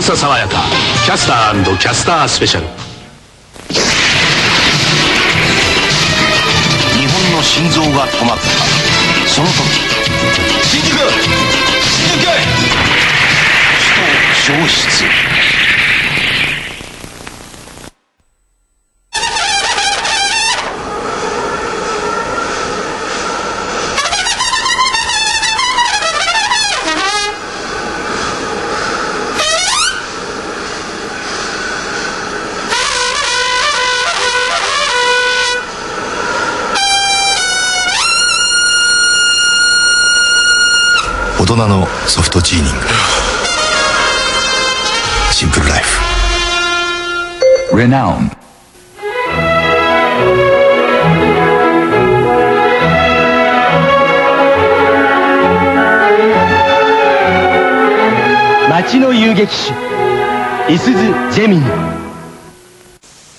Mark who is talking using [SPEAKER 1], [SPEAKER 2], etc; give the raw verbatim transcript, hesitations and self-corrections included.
[SPEAKER 1] さ爽やかキャスター&キャスタースペシャル。
[SPEAKER 2] 日本の心臓が止まったその時、
[SPEAKER 3] 新宿新宿
[SPEAKER 2] 首都消失。
[SPEAKER 4] 大人のソフトチーニング、シンプルライフ。
[SPEAKER 5] Renown。
[SPEAKER 6] 街の遊撃手、いすゞジェミニ。